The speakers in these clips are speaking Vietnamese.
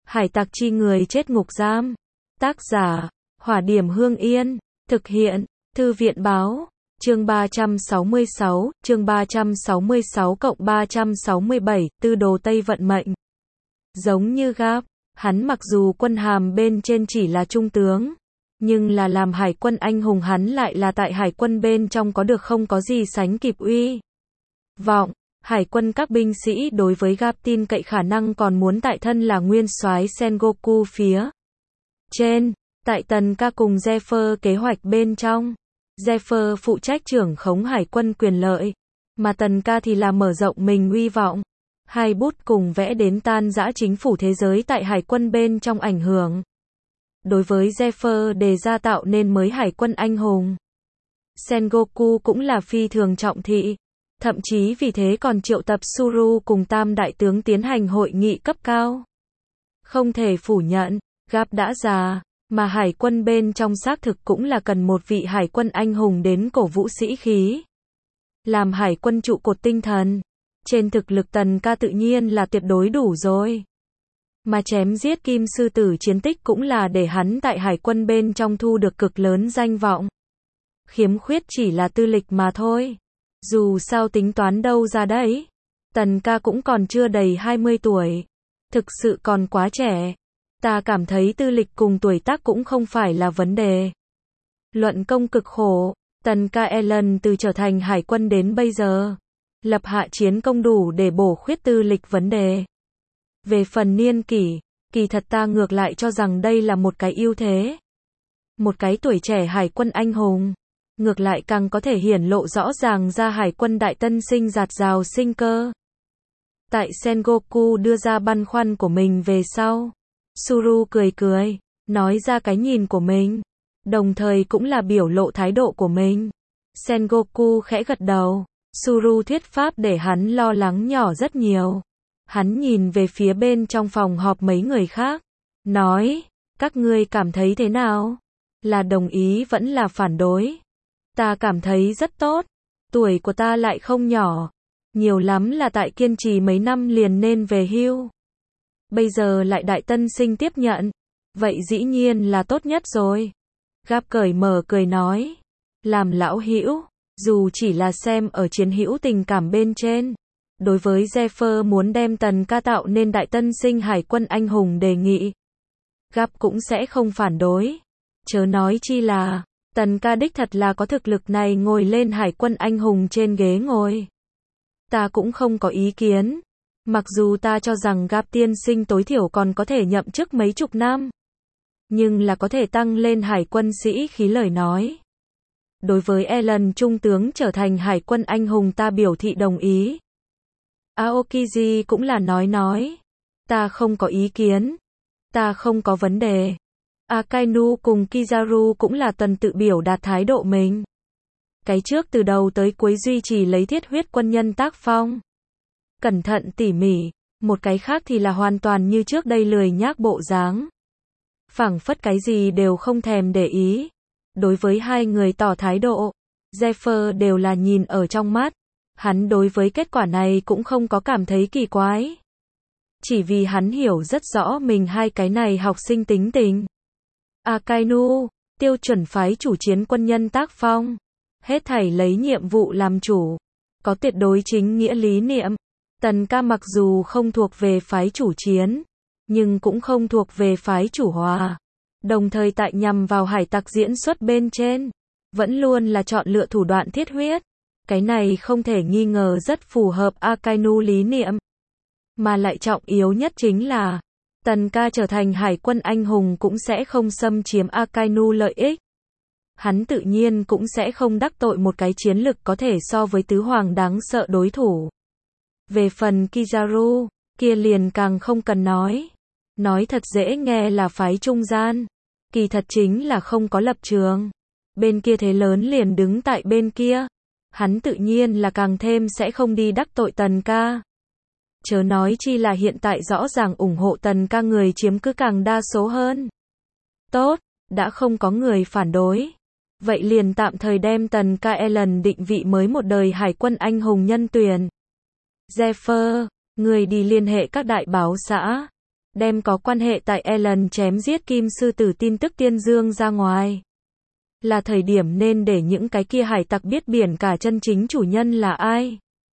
Hải tặc chi người chết ngục giam. Tác giả, Hỏa Điểm Hương Yên. Thực hiện, Thư viện báo. Chương 366, chương 366+367, Tư đồ Tây vận mệnh. Giống như Garp, hắn mặc dù quân hàm bên trên chỉ là trung tướng, nhưng là làm hải quân anh hùng hắn lại là tại hải quân bên trong có được không có gì sánh kịp uy vọng. Hải quân các binh sĩ đối với Garp tin cậy khả năng còn muốn tại thân là nguyên soái Sengoku phía trên. Tại Tần Ca cùng Zephyr kế hoạch bên trong, Zephyr phụ trách trưởng khống hải quân quyền lợi, mà Tần Ca thì là mở rộng mình uy vọng. Hai bút cùng vẽ đến tan rã chính phủ thế giới tại hải quân bên trong ảnh hưởng. Đối với Zephyr đề ra tạo nên mới hải quân anh hùng, Sengoku cũng là phi thường trọng thị. Thậm chí vì thế còn triệu tập Suru cùng tam đại tướng tiến hành hội nghị cấp cao. Không thể phủ nhận, Garp đã già, mà hải quân bên trong xác thực cũng là cần một vị hải quân anh hùng đến cổ vũ sĩ khí. Làm hải quân trụ cột tinh thần, trên thực lực Tần Ca tự nhiên là tuyệt đối đủ rồi. Mà chém giết Kim Sư Tử chiến tích cũng là để hắn tại hải quân bên trong thu được cực lớn danh vọng. Khiếm khuyết chỉ là tư lịch mà thôi. Dù sao tính toán đâu ra đấy. Tần Ca cũng còn chưa đầy 20 tuổi. Thực sự còn quá trẻ. Ta cảm thấy tư lịch cùng tuổi tác cũng không phải là vấn đề. Luận công cực khổ, Tần Ca Ellen từ trở thành hải quân đến bây giờ, lập hạ chiến công đủ để bổ khuyết tư lịch vấn đề. Về phần niên kỷ, kỳ thật ta ngược lại cho rằng đây là một cái ưu thế. Một cái tuổi trẻ hải quân anh hùng, ngược lại càng có thể hiển lộ rõ ràng ra hải quân đại tân sinh dạt dào sinh cơ. Tại Sengoku đưa ra băn khoăn của mình về sau, Suru cười cười, nói ra cái nhìn của mình, đồng thời cũng là biểu lộ thái độ của mình. Sengoku khẽ gật đầu, Suru thuyết pháp để hắn lo lắng nhỏ rất nhiều. Hắn nhìn về phía bên trong phòng họp mấy người khác, nói, các ngươi cảm thấy thế nào? Là đồng ý vẫn là phản đối? Ta cảm thấy rất tốt, tuổi của ta lại không nhỏ, nhiều lắm là tại kiên trì mấy năm liền nên về hưu. Bây giờ lại đại tân sinh tiếp nhận, vậy dĩ nhiên là tốt nhất rồi. Garp cởi mở cười nói, làm lão hữu, dù chỉ là xem ở chiến hữu tình cảm bên trên, đối với Zephyr muốn đem Tần Ca tạo nên đại tân sinh hải quân anh hùng đề nghị, Garp cũng sẽ không phản đối. Chớ nói chi là Tần Ca đích thật là có thực lực này ngồi lên hải quân anh hùng trên ghế ngồi. Ta cũng không có ý kiến. Mặc dù ta cho rằng Garp tiên sinh tối thiểu còn có thể nhậm chức mấy chục năm, nhưng là có thể tăng lên hải quân sĩ khí lời nói. Đối với Ellen trung tướng trở thành hải quân anh hùng ta biểu thị đồng ý. Aokiji cũng là nói. Ta không có ý kiến. Ta không có vấn đề. Akainu cùng Kizaru cũng là tuần tự biểu đạt thái độ mình. Cái trước từ đầu tới cuối duy trì lấy thiết huyết quân nhân tác phong, cẩn thận tỉ mỉ, một cái khác thì là hoàn toàn như trước đây lười nhác bộ dáng. Phảng phất cái gì đều không thèm để ý. Đối với hai người tỏ thái độ, Zephyr đều là nhìn ở trong mắt. Hắn đối với kết quả này cũng không có cảm thấy kỳ quái. Chỉ vì hắn hiểu rất rõ mình hai cái này học sinh tính tình. Akainu, tiêu chuẩn phái chủ chiến quân nhân tác phong. Hết thảy lấy nhiệm vụ làm chủ. Có tuyệt đối chính nghĩa lý niệm. Tần Ca mặc dù không thuộc về phái chủ chiến, nhưng cũng không thuộc về phái chủ hòa. Đồng thời tại nhằm vào hải tặc diễn xuất bên trên, vẫn luôn là chọn lựa thủ đoạn thiết huyết. Cái này không thể nghi ngờ rất phù hợp Akainu lý niệm. Mà lại trọng yếu nhất chính là, Tần Ca trở thành hải quân anh hùng cũng sẽ không xâm chiếm Akainu lợi ích. Hắn tự nhiên cũng sẽ không đắc tội một cái chiến lực có thể so với tứ hoàng đáng sợ đối thủ. Về phần Kizaru, kia liền càng không cần nói. Nói thật dễ nghe là phái trung gian. Kỳ thật chính là không có lập trường. Bên kia thế lớn liền đứng tại bên kia. Hắn tự nhiên là càng thêm sẽ không đi đắc tội Tần Ca. Chớ nói chi là hiện tại rõ ràng ủng hộ Tần Ca người chiếm cứ càng đa số hơn. Tốt, đã không có người phản đối. Vậy liền tạm thời đem Tần Ca Ellen định vị mới một đời hải quân anh hùng nhân tuyển. Zephyr, người đi liên hệ các đại báo xã. đem có quan hệ tại Ellen chém giết Kim Sư Tử tin tức tiên dương ra ngoài. Là thời điểm nên để những cái kia hải tặc biết biển cả chân chính chủ nhân là ai.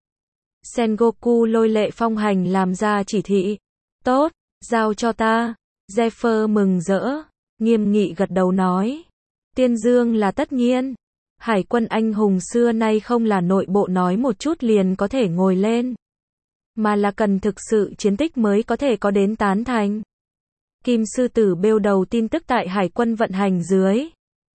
Sengoku lôi Lệ Phong Hành làm ra chỉ thị. Tốt, giao cho ta. Zephyr mừng rỡ, nghiêm nghị gật đầu nói. Tiên dương là tất nhiên. Hải quân anh hùng xưa nay không là nội bộ nói một chút liền có thể ngồi lên, mà là cần thực sự chiến tích mới có thể có đến tán thành. Kim Sư Tử bêu đầu tin tức tại hải quân vận hành dưới.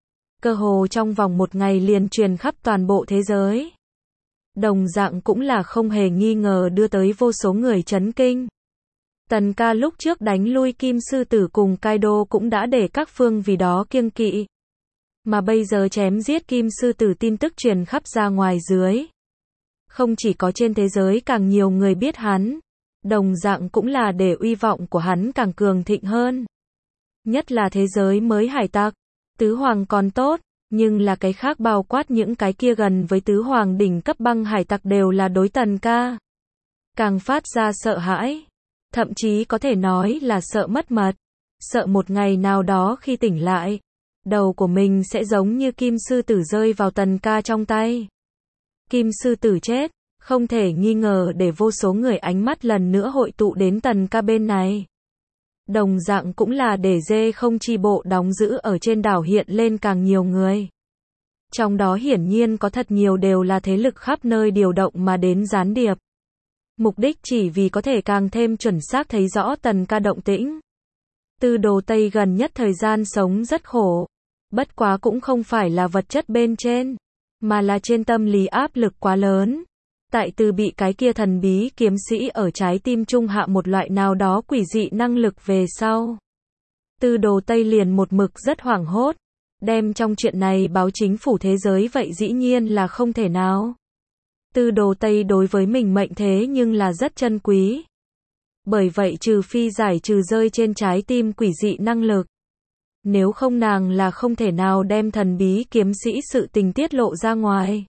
Cơ hồ trong vòng một ngày liền truyền khắp toàn bộ thế giới. Đồng dạng cũng là không hề nghi ngờ đưa tới vô số người chấn kinh. Tần Ca lúc trước đánh lui Kim Sư Tử cùng Kaido cũng đã để các phương vì đó kiêng kỵ. Mà bây giờ chém giết Kim Sư Tử tin tức truyền khắp ra ngoài dưới. Không chỉ có trên thế giới càng nhiều người biết hắn, đồng dạng cũng là để uy vọng của hắn càng cường thịnh hơn. Nhất là thế giới mới hải tặc, tứ hoàng còn tốt, nhưng là cái khác bao quát những cái kia gần với tứ hoàng đỉnh cấp băng hải tặc đều là đối Tần Ca. Càng phát ra sợ hãi, thậm chí có thể nói là sợ mất mật, sợ một ngày nào đó khi tỉnh lại, đầu của mình sẽ giống như Kim Sư Tử rơi vào Tần Ca trong tay. Kim Sư Tử chết, không thể nghi ngờ để vô số người ánh mắt lần nữa hội tụ đến Tần Ca bên này. Đồng dạng cũng là để dê không chi bộ đóng giữ ở trên đảo hiện lên càng nhiều người. Trong đó hiển nhiên có thật nhiều đều là thế lực khắp nơi điều động mà đến gián điệp. Mục đích chỉ vì có thể càng thêm chuẩn xác thấy rõ Tần Ca động tĩnh. Tư Đồ Tây gần nhất thời gian sống rất khổ. Bất quá cũng không phải là vật chất bên trên, mà là trên tâm lý áp lực quá lớn. Tại từ bị cái kia thần bí kiếm sĩ ở trái tim trung hạ một loại nào đó quỷ dị năng lực về sau. Tư Đồ Tây liền một mực rất hoảng hốt. Đem trong chuyện này báo chính phủ thế giới vậy dĩ nhiên là không thể nào. Tư Đồ Tây đối với mình mệnh thế nhưng là rất chân quý. Bởi vậy trừ phi giải trừ rơi trên trái tim quỷ dị năng lực. Nếu không nàng là không thể nào đem thần bí kiếm sĩ sự tình tiết lộ ra ngoài.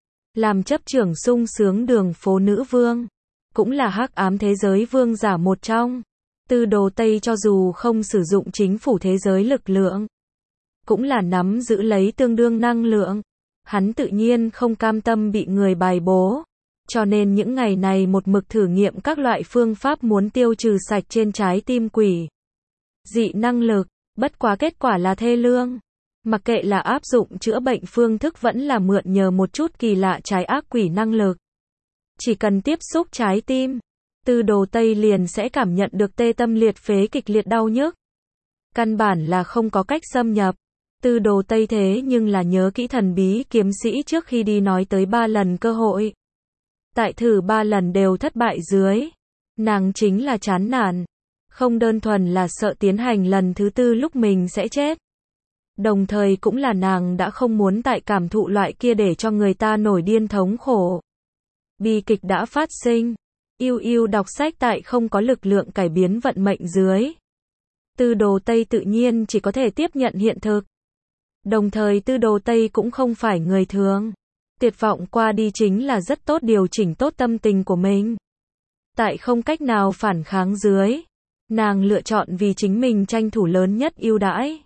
Làm chấp trưởng sung sướng đường phố nữ vương, cũng là hắc ám thế giới vương giả một trong. Tư Đồ Tây cho dù không sử dụng chính phủ thế giới lực lượng, cũng là nắm giữ lấy tương đương năng lượng. Hắn tự nhiên không cam tâm bị người bài bố, cho nên những ngày này một mực thử nghiệm các loại phương pháp muốn tiêu trừ sạch trên trái tim quỷ dị năng lực, bất quá kết quả là thê lương. Mặc kệ là áp dụng chữa bệnh phương thức vẫn là mượn nhờ một chút kỳ lạ trái ác quỷ năng lực. Chỉ cần tiếp xúc trái tim, Tư Đồ Tây liền sẽ cảm nhận được tê tâm liệt phế kịch liệt đau nhức. Căn bản là không có cách xâm nhập. Tư Đồ Tây thế nhưng là nhớ kỹ thần bí kiếm sĩ trước khi đi nói tới 3 lần cơ hội. Tại thử 3 lần đều thất bại dưới. Nàng chính là chán nản. Không đơn thuần là sợ tiến hành lần thứ 4 lúc mình sẽ chết. Đồng thời cũng là nàng đã không muốn tại cảm thụ loại kia để cho người ta nổi điên thống khổ. Bi kịch đã phát sinh. Yêu yêu đọc sách tại không có lực lượng cải biến vận mệnh dưới. Tư Đồ Tây tự nhiên chỉ có thể tiếp nhận hiện thực. Đồng thời Tư Đồ Tây cũng không phải người thường. Tuyệt vọng qua đi chính là rất tốt điều chỉnh tốt tâm tình của mình. Tại không cách nào phản kháng dưới, nàng lựa chọn vì chính mình tranh thủ lớn nhất ưu đãi.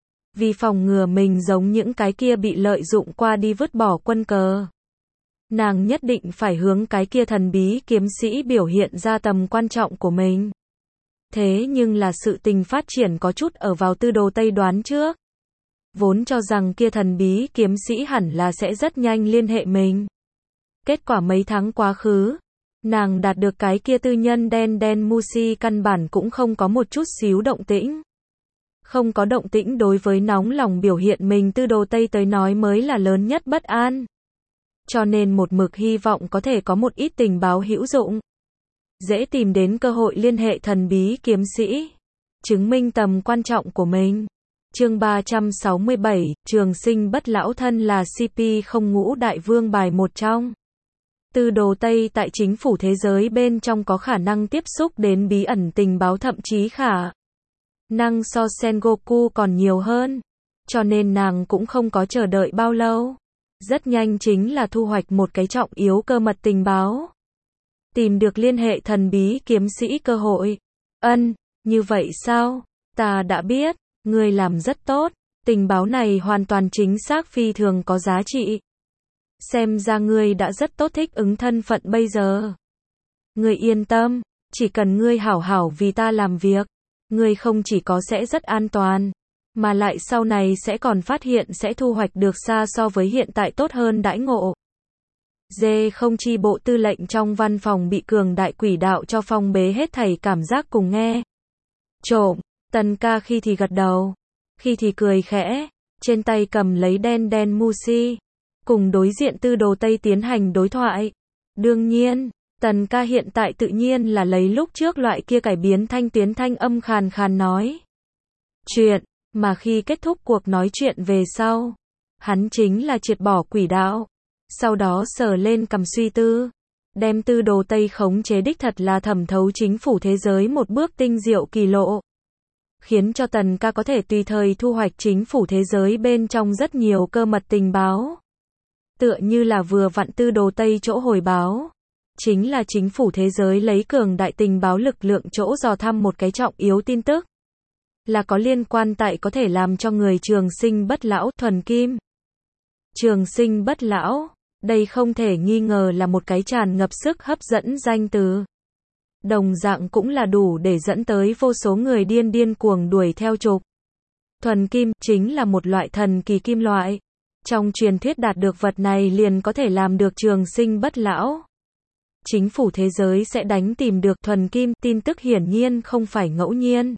Vì phòng ngừa mình giống những cái kia bị lợi dụng qua đi vứt bỏ quân cờ. Nàng nhất định phải hướng cái kia thần bí kiếm sĩ biểu hiện ra tầm quan trọng của mình. Thế nhưng là sự tình phát triển có chút ở vào Tư Đồ Tây đoán trước. Vốn cho rằng kia thần bí kiếm sĩ hẳn là sẽ rất nhanh liên hệ mình. Kết quả mấy tháng quá khứ, nàng đạt được cái kia tư nhân đen đen Mushi căn bản cũng không có một chút xíu động tĩnh. Không có động tĩnh đối với nóng lòng biểu hiện mình Tư Đồ Tây tới nói mới là lớn nhất bất an. Cho nên một mực hy vọng có thể có một ít tình báo hữu dụng. Dễ tìm đến cơ hội liên hệ thần bí kiếm sĩ. Chứng minh tầm quan trọng của mình. Chương 367, Trường Sinh Bất Lão thân là CP không ngũ đại vương bài một trong. Tư Đồ Tây tại chính phủ thế giới bên trong có khả năng tiếp xúc đến bí ẩn tình báo thậm chí khả năng so Sengoku còn nhiều hơn. Cho nên nàng cũng không có chờ đợi bao lâu. Rất nhanh chính là thu hoạch một cái trọng yếu cơ mật tình báo. Tìm được liên hệ thần bí kiếm sĩ cơ hội. Như vậy sao? Ta đã biết, ngươi làm rất tốt, tình báo này hoàn toàn chính xác phi thường có giá trị. Xem ra ngươi đã rất tốt thích ứng thân phận bây giờ. Ngươi yên tâm, chỉ cần ngươi hảo hảo vì ta làm việc, ngươi không chỉ có sẽ rất an toàn, mà lại sau này sẽ còn phát hiện sẽ thu hoạch được xa so với hiện tại tốt hơn đãi ngộ. Không chi bộ tư lệnh trong văn phòng bị cường đại quỷ đạo cho phong bế hết thảy cảm giác cùng nghe. Trộm, Tần ca khi thì gật đầu, khi thì cười khẽ, trên tay cầm lấy đen đen Musi, cùng đối diện Tư Đồ Tây tiến hành đối thoại. Đương nhiên, Tần ca hiện tại tự nhiên là lấy lúc trước loại kia cải biến thanh tuyến thanh âm khàn khàn nói chuyện, mà khi kết thúc cuộc nói chuyện về sau, hắn chính là triệt bỏ quỷ đạo, sau đó sờ lên cầm suy tư, đem Tư Đồ Tây khống chế đích thật là thẩm thấu chính phủ thế giới một bước tinh diệu kỳ lộ, khiến cho Tần ca có thể tùy thời thu hoạch chính phủ thế giới bên trong rất nhiều cơ mật tình báo. Tựa như là vừa vặn Tư Đồ Tây chỗ hồi báo, chính là chính phủ thế giới lấy cường đại tình báo lực lượng chỗ dò thăm một cái trọng yếu tin tức, là có liên quan tại có thể làm cho người trường sinh bất lão thuần kim. Trường sinh bất lão, đây không thể nghi ngờ là một cái tràn ngập sức hấp dẫn danh từ. Đồng dạng cũng là đủ để dẫn tới vô số người điên cuồng đuổi theo chụp. Thuần kim chính là một loại thần kỳ kim loại. Trong truyền thuyết đạt được vật này liền có thể làm được trường sinh bất lão. Chính phủ thế giới sẽ đánh tìm được thuần kim, tin tức hiển nhiên không phải ngẫu nhiên,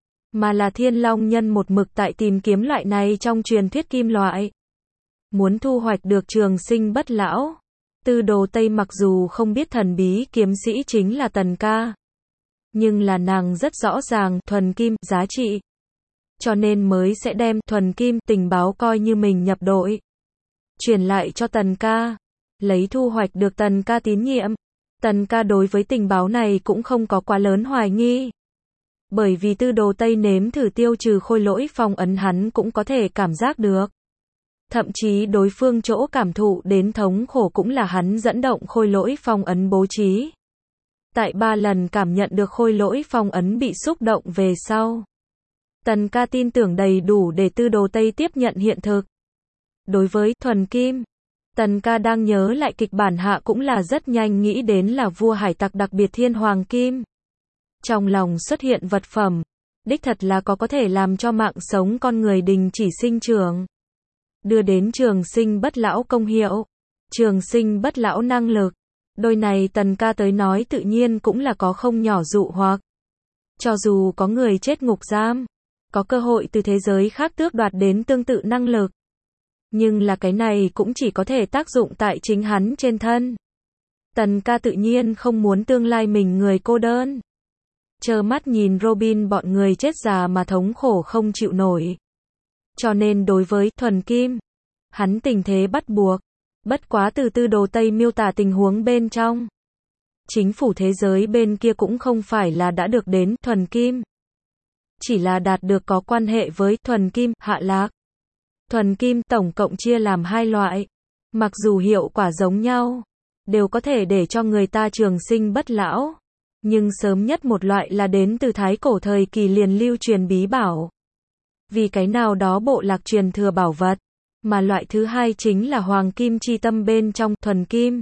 mà là Thiên Long Nhân một mực tại tìm kiếm loại này trong truyền thuyết kim loại. Muốn thu hoạch được trường sinh bất lão, Tư Đồ Tây mặc dù không biết thần bí kiếm sĩ chính là Tần ca, nhưng là nàng rất rõ ràng thuần kim giá trị, cho nên mới sẽ đem thuần kim tình báo coi như mình nhập đội, truyền lại cho Tần ca, lấy thu hoạch được Tần ca tín nhiệm. Tần ca đối với tình báo này cũng không có quá lớn hoài nghi, bởi vì Tư Đồ Tây nếm thử tiêu trừ khôi lỗi phong ấn hắn cũng có thể cảm giác được. Thậm chí đối phương chỗ cảm thụ đến thống khổ cũng là hắn dẫn động khôi lỗi phong ấn bố trí. Tại 3 lần cảm nhận được khôi lỗi phong ấn bị xúc động về sau, Tần ca tin tưởng đầy đủ để Tư Đồ Tây tiếp nhận hiện thực. Đối với thuần kim, Tần ca đang nhớ lại kịch bản hạ cũng là rất nhanh nghĩ đến là vua hải tặc đặc biệt thiên hoàng kim. Trong lòng xuất hiện vật phẩm, đích thật là có thể làm cho mạng sống con người đình chỉ sinh trưởng, đưa đến trường sinh bất lão công hiệu, trường sinh bất lão năng lực. Đôi này Tần ca tới nói tự nhiên cũng là có không nhỏ dụ hoặc. Cho dù có người chết ngục giam, có cơ hội từ thế giới khác tước đoạt đến tương tự năng lực, nhưng là cái này cũng chỉ có thể tác dụng tại chính hắn trên thân. Tần ca tự nhiên không muốn tương lai mình người cô đơn, trơ mắt nhìn Robin bọn người chết già mà thống khổ không chịu nổi. Cho nên đối với thuần kim, hắn tình thế bắt buộc. Bất quá từ Tư Đồ Tây miêu tả tình huống bên trong, chính phủ thế giới bên kia cũng không phải là đã được đến thuần kim, chỉ là đạt được có quan hệ với thuần kim hạ lạc. Thuần kim tổng cộng chia làm 2 loại, mặc dù hiệu quả giống nhau, đều có thể để cho người ta trường sinh bất lão, nhưng sớm nhất một loại là đến từ thái cổ thời kỳ liền lưu truyền bí bảo, vì cái nào đó bộ lạc truyền thừa bảo vật, mà loại thứ hai chính là hoàng kim chi tâm bên trong thuần kim.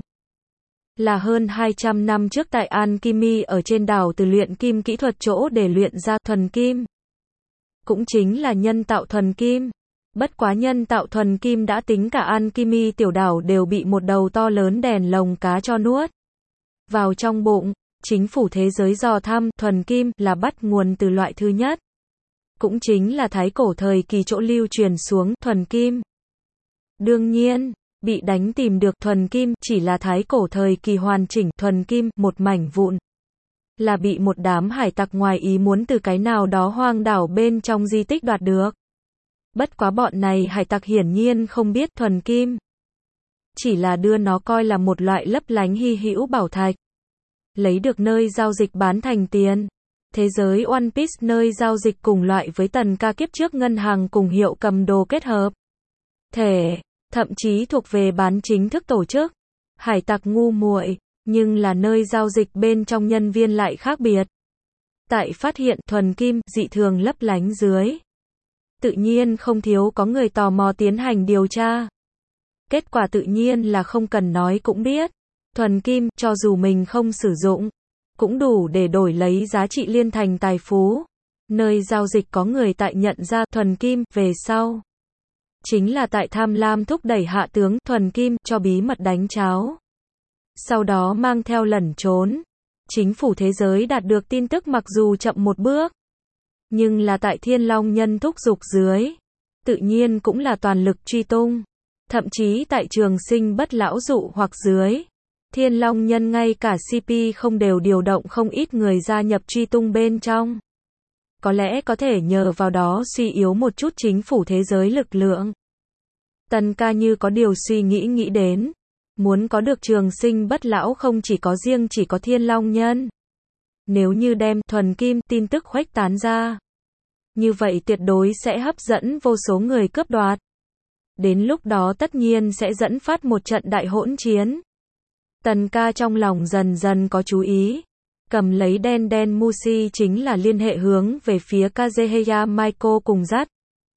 Là hơn 200 năm trước tại Alchemy ở trên đảo từ luyện kim kỹ thuật chỗ để luyện ra thuần kim. Cũng chính là nhân tạo thuần kim. Bất quá nhân tạo thuần kim đã tính cả Alchemy tiểu đảo đều bị một đầu to lớn đèn lồng cá cho nuốt vào trong bụng. Chính phủ thế giới dò thăm thuần kim là bắt nguồn từ loại thứ nhất, cũng chính là thái cổ thời kỳ chỗ lưu truyền xuống thuần kim. Đương nhiên, bị đánh tìm được thuần kim chỉ là thái cổ thời kỳ hoàn chỉnh thuần kim, một mảnh vụn. Là bị một đám hải tặc ngoài ý muốn từ cái nào đó hoang đảo bên trong di tích đoạt được. Bất quá bọn này hải tặc hiển nhiên không biết thuần kim, chỉ là đưa nó coi là một loại lấp lánh hy hữu bảo thạch, lấy được nơi giao dịch bán thành tiền. Thế giới One Piece nơi giao dịch cùng loại với Tần ca kiếp trước ngân hàng cùng hiệu cầm đồ kết hợp thể, thậm chí thuộc về bán chính thức tổ chức. Hải tặc ngu muội, nhưng là nơi giao dịch bên trong nhân viên lại khác biệt. Tại phát hiện thuần kim dị thường lấp lánh dưới, tự nhiên không thiếu có người tò mò tiến hành điều tra. Kết quả tự nhiên là không cần nói cũng biết, thuần kim, cho dù mình không sử dụng, cũng đủ để đổi lấy giá trị liên thành tài phú. Nơi giao dịch có người tại nhận ra thuần kim về sau. Chính là tại tham lam thúc đẩy hạ tướng thuần kim cho bí mật đánh cháo. Sau đó mang theo lẩn trốn. Chính phủ thế giới đạt được tin tức mặc dù chậm một bước, nhưng là tại Thiên Long Nhân thúc giục dưới, tự nhiên cũng là toàn lực truy tung. Thậm chí tại Trường Sinh Bất Lão dụ hoặc dưới, Thiên Long Nhân ngay cả CP không đều điều động không ít người gia nhập truy tung bên trong. Có lẽ có thể nhờ vào đó suy yếu một chút chính phủ thế giới lực lượng. Tần ca như có điều suy nghĩ đến. Muốn có được Trường Sinh Bất Lão không chỉ có Thiên Long Nhân. Nếu như đem thuần kim tin tức khuếch tán ra, như vậy tuyệt đối sẽ hấp dẫn vô số người cướp đoạt. Đến lúc đó tất nhiên sẽ dẫn phát một trận đại hỗn chiến. Tần ca trong lòng dần dần có chú ý. Cầm lấy đen Mushi chính là liên hệ hướng về phía Kazuhaya Maiko cùng dắt.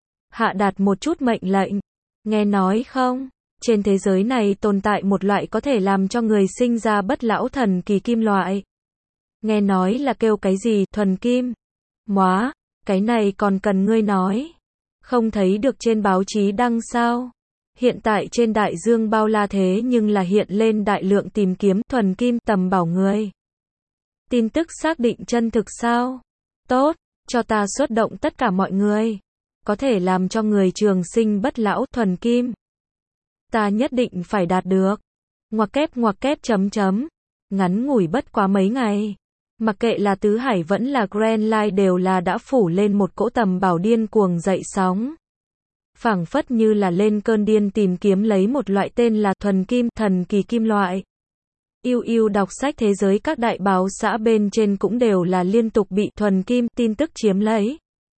Hạ đạt một chút mệnh lệnh. Nghe nói không? Trên thế giới này tồn tại một loại có thể làm cho người sinh ra bất lão thần kỳ kim loại. Nghe nói là kêu cái gì, thuần kim. Móa, cái này còn cần ngươi nói. Không thấy được trên báo chí đăng sao? Hiện tại trên đại dương bao la thế nhưng là hiện lên đại lượng tìm kiếm thuần kim tầm bảo người. Tin tức xác định chân thực sao? Tốt, cho ta xuất động tất cả mọi người. Có thể làm cho người trường sinh bất lão thuần kim. Ta nhất định phải đạt được. Ngoặc kép chấm. Ngắn ngủi bất quá mấy ngày. Mặc kệ là Tứ Hải vẫn là Grand Line đều là đã phủ lên một cỗ tầm bảo điên cuồng dậy sóng. Phảng phất như là lên cơn điên tìm kiếm lấy một loại tên là thuần kim, thần kỳ kim loại. Yêu đọc sách thế giới các đại báo xã bên trên cũng đều là liên tục bị thuần kim tin tức chiếm lấy.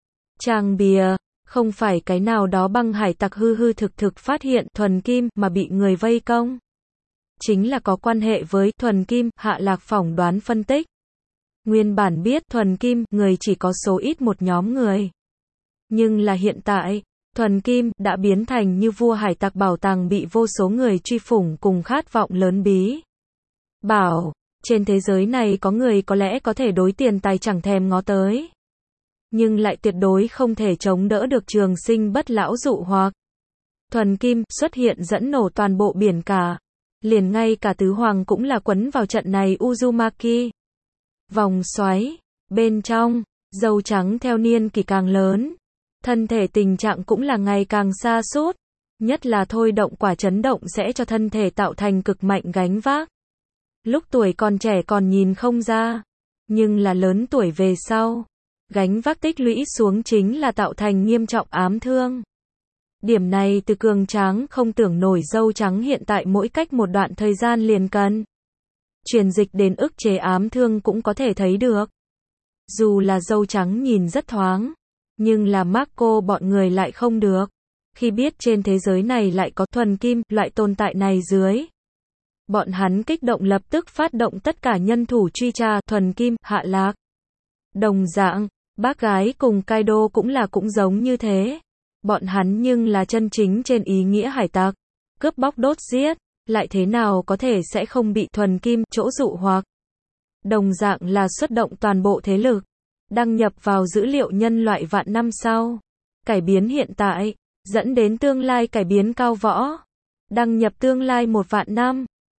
Trang bìa, không phải cái nào đó băng hải tặc hư thực phát hiện thuần kim mà bị người vây công. Chính là có quan hệ với thuần kim, Hạ Lạc phỏng đoán phân tích. Nguyên bản biết thuần kim, người chỉ có số ít một nhóm người. Nhưng là hiện tại, thuần kim đã biến thành như vua hải tặc bảo tàng bị vô số người truy phủng cùng khát vọng lớn bí. Bảo, trên thế giới này có người có lẽ có thể đối tiền tài chẳng thèm ngó tới. Nhưng lại tuyệt đối không thể chống đỡ được Trường Sinh Bất Lão dụ hoặc. Thuần kim xuất hiện dẫn nổ toàn bộ biển cả. Liền ngay cả tứ hoàng cũng là quấn vào trận này Uzumaki. Vòng xoáy, bên trong, dâu trắng theo niên kỷ càng lớn. Thân thể tình trạng cũng là ngày càng sa sút. Nhất là thôi động quả chấn động sẽ cho thân thể tạo thành cực mạnh gánh vác. Lúc tuổi còn trẻ còn nhìn không ra. Nhưng là lớn tuổi về sau. Gánh vác tích lũy xuống chính là tạo thành nghiêm trọng ám thương. Điểm này từ cường tráng không tưởng nổi dâu trắng hiện tại mỗi cách một đoạn thời gian liền cần truyền dịch đến ức chế ám thương cũng có thể thấy được. Dù là dâu trắng nhìn rất thoáng, nhưng là Marco bọn người lại không được. Khi biết trên thế giới này lại có thuần kim, loại tồn tại này dưới. Bọn hắn kích động lập tức phát động tất cả nhân thủ truy tra thuần kim, Hạ Lạc. Đồng dạng, bác gái cùng Kaido cũng giống như thế. Bọn hắn nhưng là chân chính trên ý nghĩa hải tặc. Cướp bóc đốt giết, lại thế nào có thể sẽ không bị thuần kim chỗ dụ hoặc. Đồng dạng là xuất động toàn bộ thế lực. Đăng nhập vào dữ liệu nhân loại vạn năm sau. Cải biến hiện tại, dẫn đến tương lai cải biến cao võ. Đăng nhập tương lai 1 vạn năm.